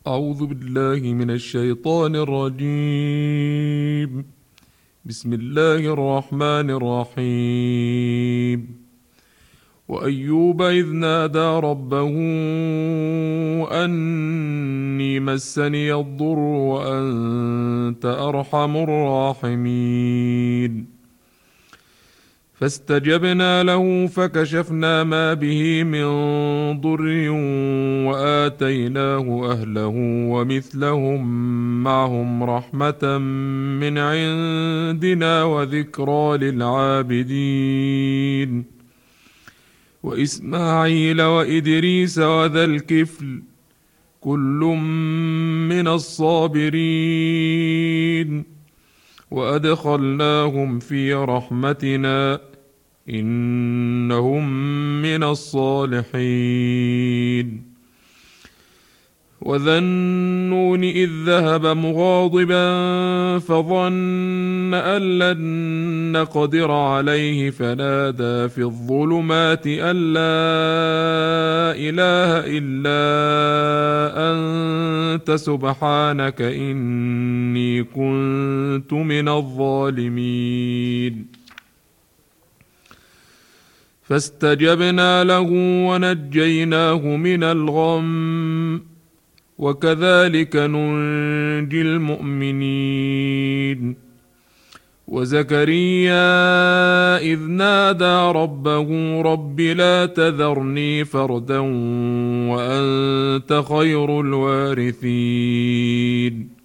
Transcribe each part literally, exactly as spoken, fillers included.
أعوذ بالله من الشيطان الرجيم. بسم الله الرحمن الرحيم. وأيوب إذ نادى ربه أني مسني الضر وأنت أرحم الراحمين. فاستجبنا له فكشفنا ما به من ضر وآتيناه أهله ومثلهم معهم رحمة من عندنا وذكرى للعابدين. وإسماعيل وإدريس وذا الكفل كل من الصابرين وأدخلناهم في رحمتنا إنهم من الصالحين. وذا النون إذ ذهب مغاضبا فظن أن لن نقدر عليه فنادى في الظلمات أن لا إله إلا أنت سبحانك إني كنت من الظالمين. فاستجبنا له ونجيناه من الغم وكذلك ننجي المؤمنين. وزكريا إذ نادى ربه رب لا تذرني فردا وأنت خير الوارثين.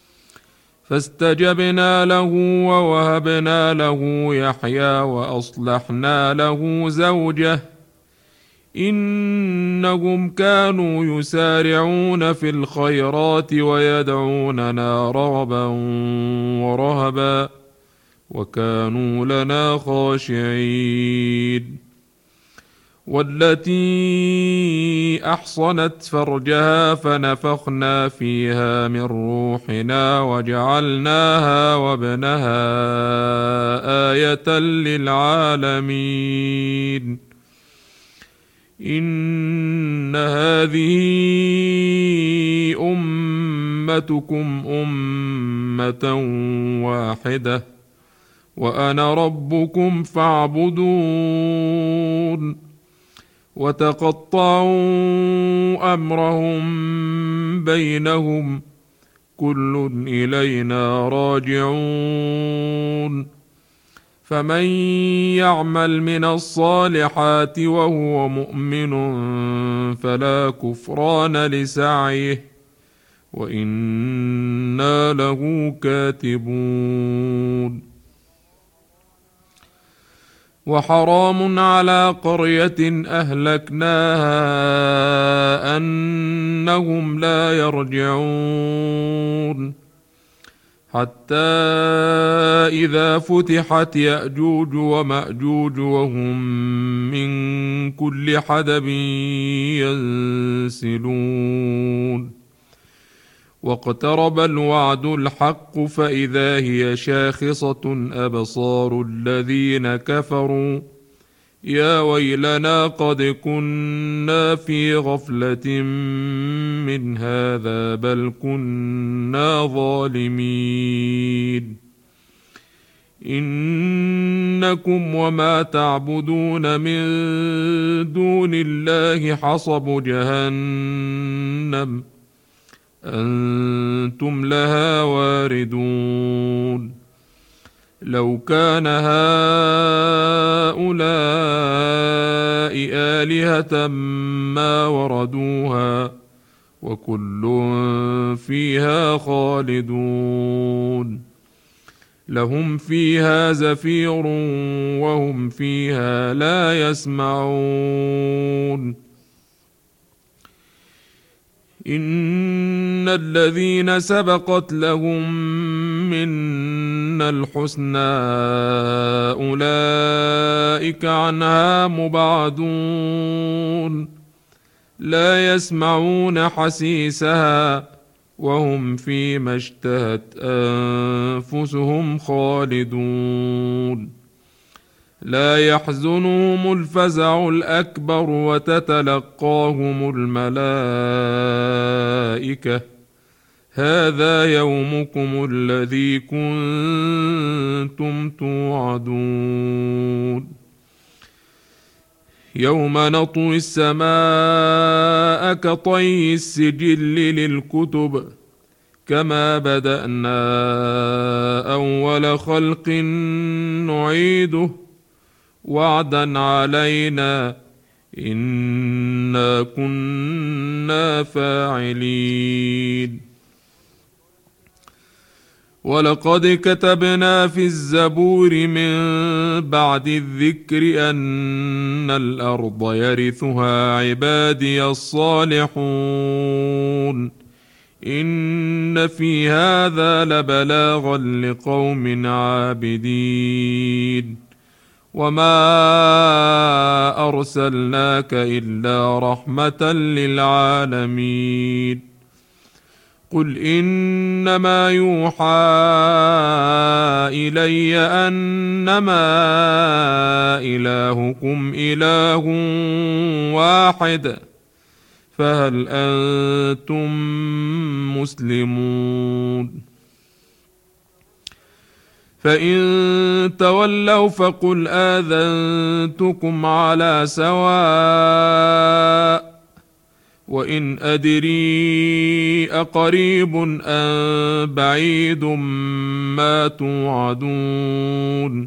فاستجبنا له ووهبنا له يحيى وأصلحنا له زوجه إنهم كانوا يسارعون في الخيرات ويدعوننا رغبا ورهبا وكانوا لنا خاشعين. والتي أحصنت فرجها فنفخنا فيها من روحنا وجعلناها وابنها آية للعالمين. إن هذه أمتكم أمة واحدة وأنا ربكم فاعبدون. وتقطعوا أمرهم بينهم كل إلينا راجعون. فمن يعمل من الصالحات وهو مؤمن فلا كفران لسعيه وإنا له كاتبون. وحرام على قرية أهلكناها أنهم لا يرجعون حتى إذا فتحت يأجوج ومأجوج وهم من كل حدب ينسلون. واقترب الوعد الحق فإذا هي شاخصة أبصار الذين كفروا يا ويلنا قد كنا في غفلة من هذا بل كنا ظالمين. إنكم وما تعبدون من دون الله حصب جهنم أنتم لها واردون. لو كان هؤلاء آلهة ما وردوها وكل فيها خالدون. لهم فيها زفير وهم فيها لا يسمعون. إن الذين سبقت لهم منا الحسنى أولئك عنها مبعدون. لا يسمعون حسيسها وهم فيما اشتهت أنفسهم خالدون. لا يحزنهم الفزع الأكبر وتتلقاهم الملائكة هذا يومكم الذي كنتم توعدون يوم نطوي السماء كطي السجل للكتب كما بدأنا أول خلق نعيده وعدا علينا إنا كنا فاعلين ولقد كتبنا في الزبور من بعد الذكر أن الأرض يرثها عبادي الصالحون إن في هذا لبلاغا لقوم عابدين وما أرسلناك إلا رحمة للعالمين قل إنما يوحى إلي أنما إلهكم إله واحد فهل أنتم مسلمون فإن تولوا فقل آذنتكم على سواء وإن أدري أقريب أم بعيد ما توعدون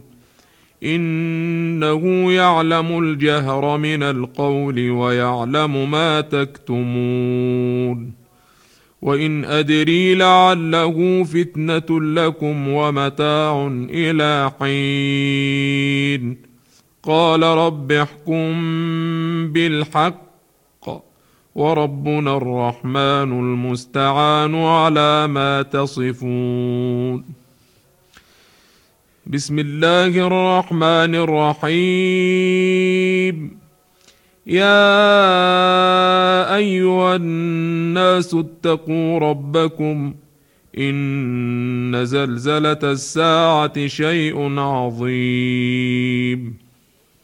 إنه يعلم الجهر من القول ويعلم ما تكتمون وإن أدري لعله فتنة لكم ومتاع إلى حين قال رب احكم بالحق وربنا الرحمن المستعان على ما تصفون بسم الله الرحمن الرحيم يا أيها الناس اتقوا ربكم إن زلزلة الساعة شيء عظيم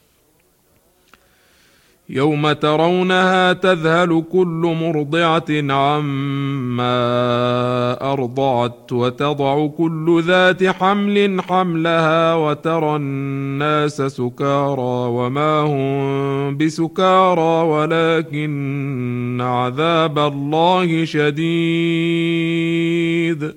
يوم ترونها تذهل كل مرضعة عما أرضعت وتضع كل ذات حمل حملها وترى الناس سكارى وما هم بسكارى ولكن عذاب الله شديد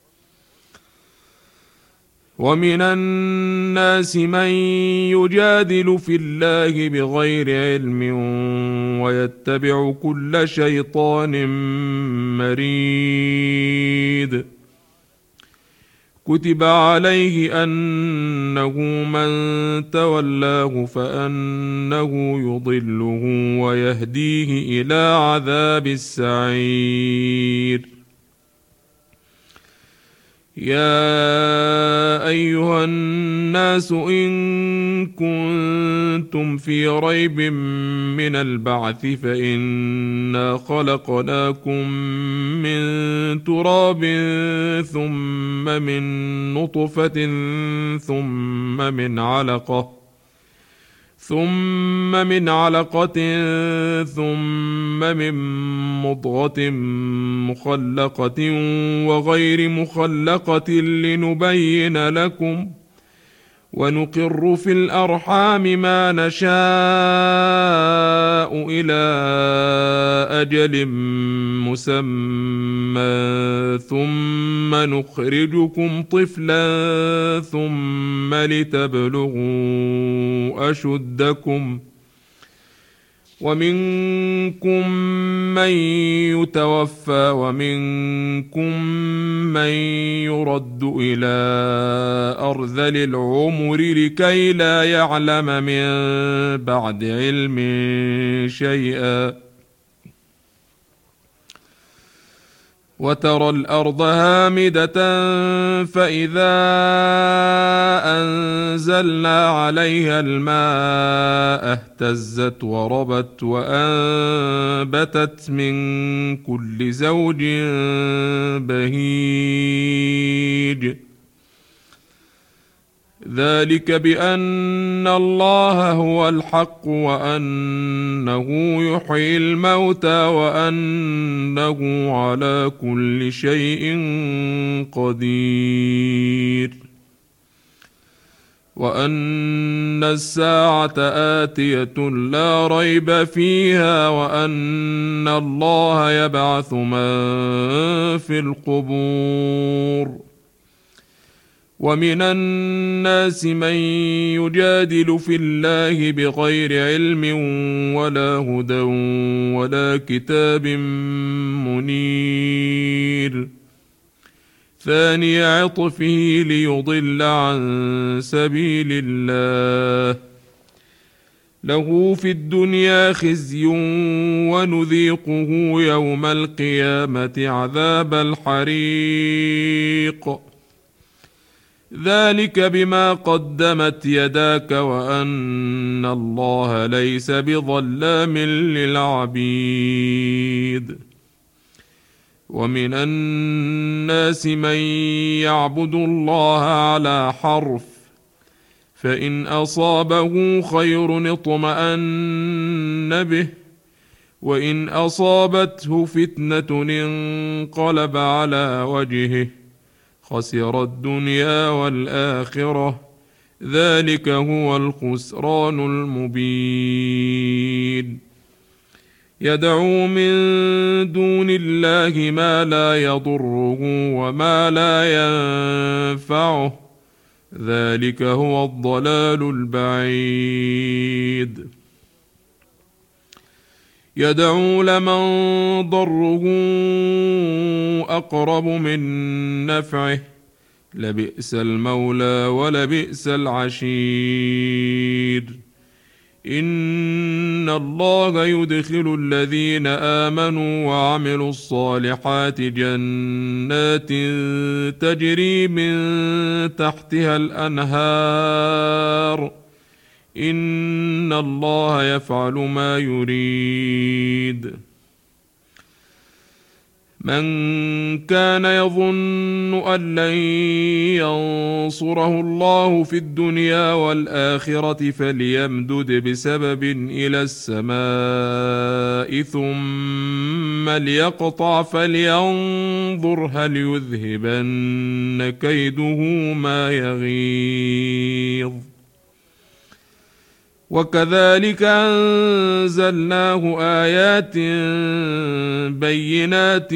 ومن الناس من يجادل في الله بغير علم ويتبع كل شيطان مريد كتب عليه أنه من تولاه فأنه يضله ويهديه إلى عذاب السعير يا أيها الناس إن كنتم في ريب من البعث فإنا خلقناكم من تراب ثم من نطفة ثم من علقة ثم من علقة ثم من مضغة مخلقة وغير مخلقة لنبين لكم ونقر في الأرحام ما نشاء إلى أجل مسمى ثم نخرجكم طفلا ثم لتبلغوا أشدكم ومنكم من يتوفى ومنكم من يرد إلى أرذل العمر لكي لا يعلم من بعد علم شيئا وترى الأرض هامدة فإذا أنزلنا عليها الماء اهتزت وربت وأنبتت من كل زوج بهيج ذلك بأن الله هو الحق وأنه يحيي الموتى وأنه على كل شيء قدير وأن الساعة آتية لا ريب فيها وأن الله يبعث من في القبور ومن الناس من يجادل في الله بغير علم ولا هدى ولا كتاب منير ثاني عطفه ليضل عن سبيل الله له في الدنيا خزي ونذيقه يوم القيامة عذاب الحريق ذلك بما قدمت يداك وأن الله ليس بظلام للعبيد ومن الناس من يعبد الله على حرف فإن أصابه خير اطمأن به وإن أصابته فتنة انقلب على وجهه خسر الدنيا والآخرة ذلك هو الخسران المبين يدعو من دون الله ما لا يضره وما لا ينفعه ذلك هو الضلال البعيد يدعو لمن ضره أقرب من نفعه لبئس المولى ولبئس العشير إن الله يدخل الذين آمنوا وعملوا الصالحات جنات تجري من تحتها الأنهار إن الله يفعل ما يريد من كان يظن أن لن ينصره الله في الدنيا والآخرة فليمدد بسبب إلى السماء ثم ليقطع فلينظر هل يذهبن كيده ما يغيظ وكذلك أنزلناه آيات بينات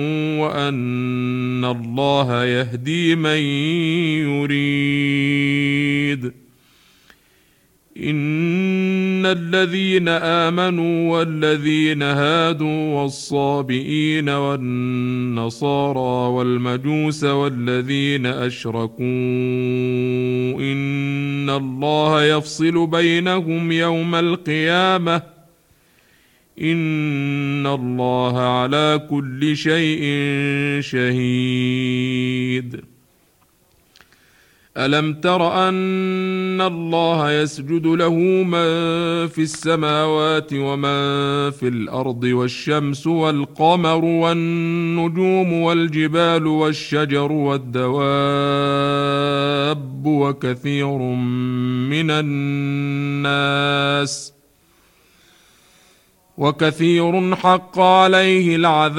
وأن الله يهدي من يريد إن الذين آمنوا والذين هادوا والصابئين والنصارى والمجوس والذين أشركوا إن الله يفصل بينهم يوم القيامة إن الله على كل شيء شهيد ألم تر أن الله يسجد له من في السماوات ومن في الأرض والشمس والقمر والنجوم والجبال والشجر والدواب وكثير من الناس وكثير حق عليه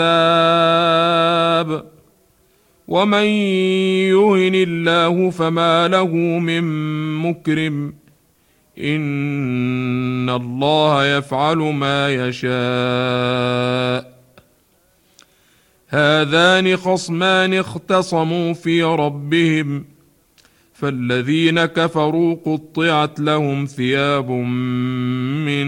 العذاب ومن يهن الله فما له من مكرم إن الله يفعل ما يشاء هذان خصمان اختصموا في ربهم فالذين كفروا قطعت لهم ثياب من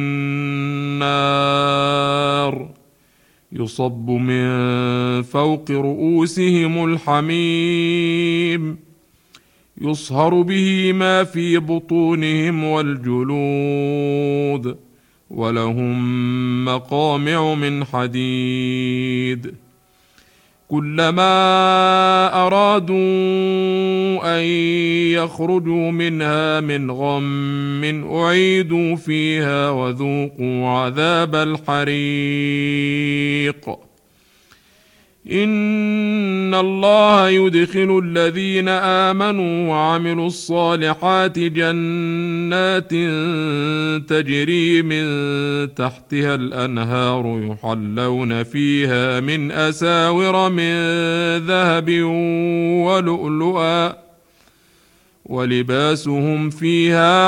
نار يصب من فوق رؤوسهم الحميم يصهر به ما في بطونهم والجلود ولهم مقامع من حديد كلما أرادوا أن يخرجوا منها من غم أعيدوا فيها وذوقوا عذاب الحريق إن إن الله يدخل الذين آمنوا وعملوا الصالحات جنات تجري من تحتها الأنهار يحلون فيها من أساور من ذهب ولؤلؤا ولباسهم فيها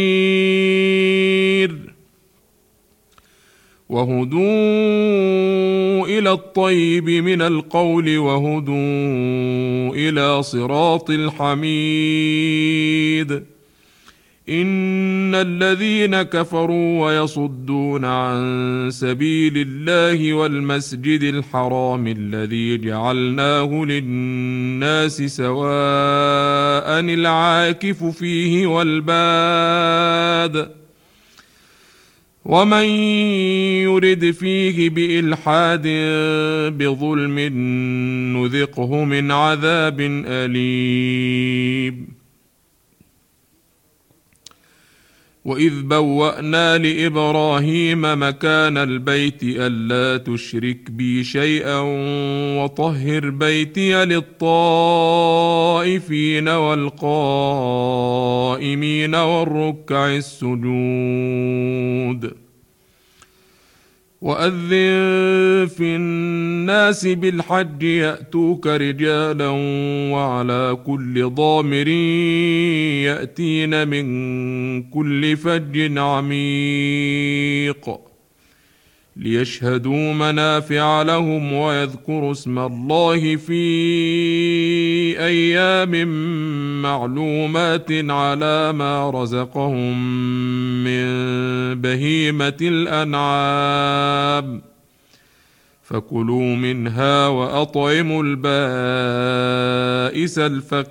حرير وهدوا إلى الطيب من القول وهدوا إلى صراط الحميد. إن الذين كفروا ويصدون عن سبيل الله والمسجد الحرام الذي جعلناه للناس سواء العاكف فيه والباد ومن يرد فيه بإلحاد بظلم نذقه من عذاب أليم. وإذ بوأنا لإبراهيم مكان البيت ألا تشرك بي شيئا وطهر بيتي للطائفين والقائمين والركع السجود. وأذن في الناس بالحج يأتوك رجالا وعلى كل ضامر يأتين من كل فج عميق ليشهدوا منافع لهم ويذكروا اسم الله في أيام معلومات على ما رزقهم من بهيمة الأنعام فكلوا منها وأطعموا البائس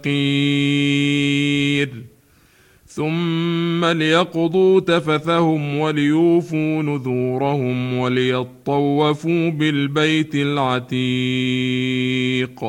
الفقير ثم ليقضوا تفثهم وليوفوا نذورهم وليطوفوا بالبيت العتيق.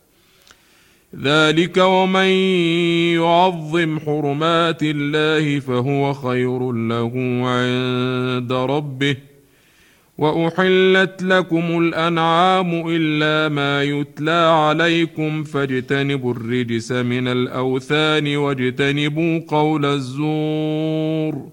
ذلك ومن يعظم حرمات الله فهو خير له عند ربه. وأحلت لكم الأنعام إلا ما يتلى عليكم فاجتنبوا الرجس من الأوثان واجتنبوا قول الزور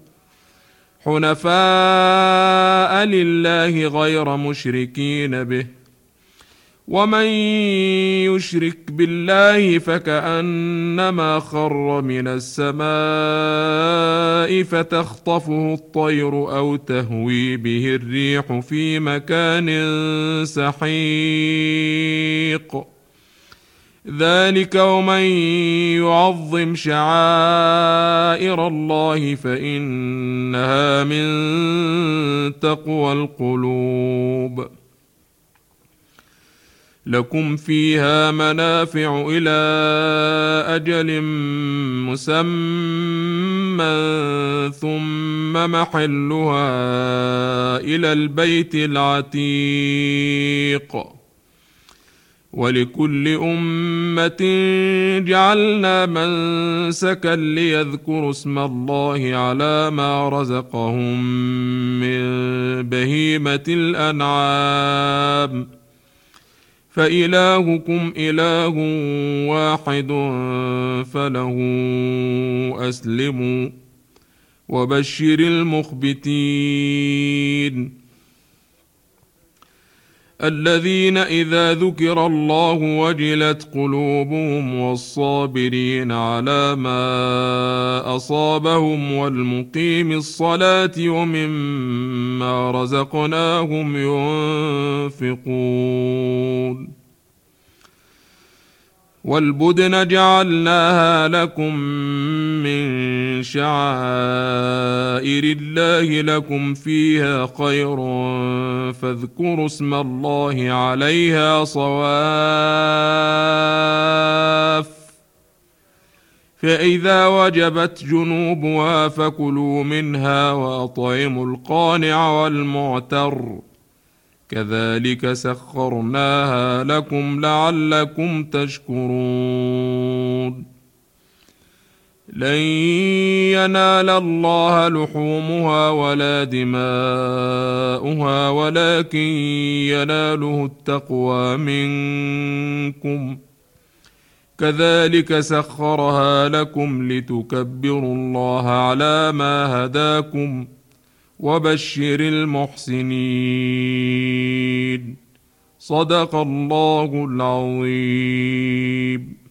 حنفاء لله غير مشركين به. ومن يشرك بالله فكأنما خر من السماء فتخطفه الطير أو تهوي به الريح في مكان سحيق. ذلك ومن يعظم شعائر الله فإنها من تقوى القلوب. لكم فيها منافع إلى أجل مسمى ثم محلها إلى البيت العتيق. ولكل أمة جعلنا منسكا ليذكروا اسم الله على ما رزقهم من بهيمة الأنعام فإلهكم إله واحد فله أسلموا وبشر المخبتين الذين إذا ذكر الله وجلت قلوبهم والصابرين على ما أصابهم والمقيم الصلاة ومما رزقناهم ينفقون. والبدن جعلناها لكم من شعائر الله لكم فيها خير فاذكروا اسم الله عليها صواف فإذا وجبت جنوبها فكلوا منها وأطعموا القانع والمعتر كذلك سخرناها لكم لعلكم تشكرون. لن ينال الله لحومها ولا دماؤها ولكن يناله التقوى منكم كذلك سخرها لكم لتكبروا الله على ما هداكم وبشر المحسنين. صدق الله العظيم.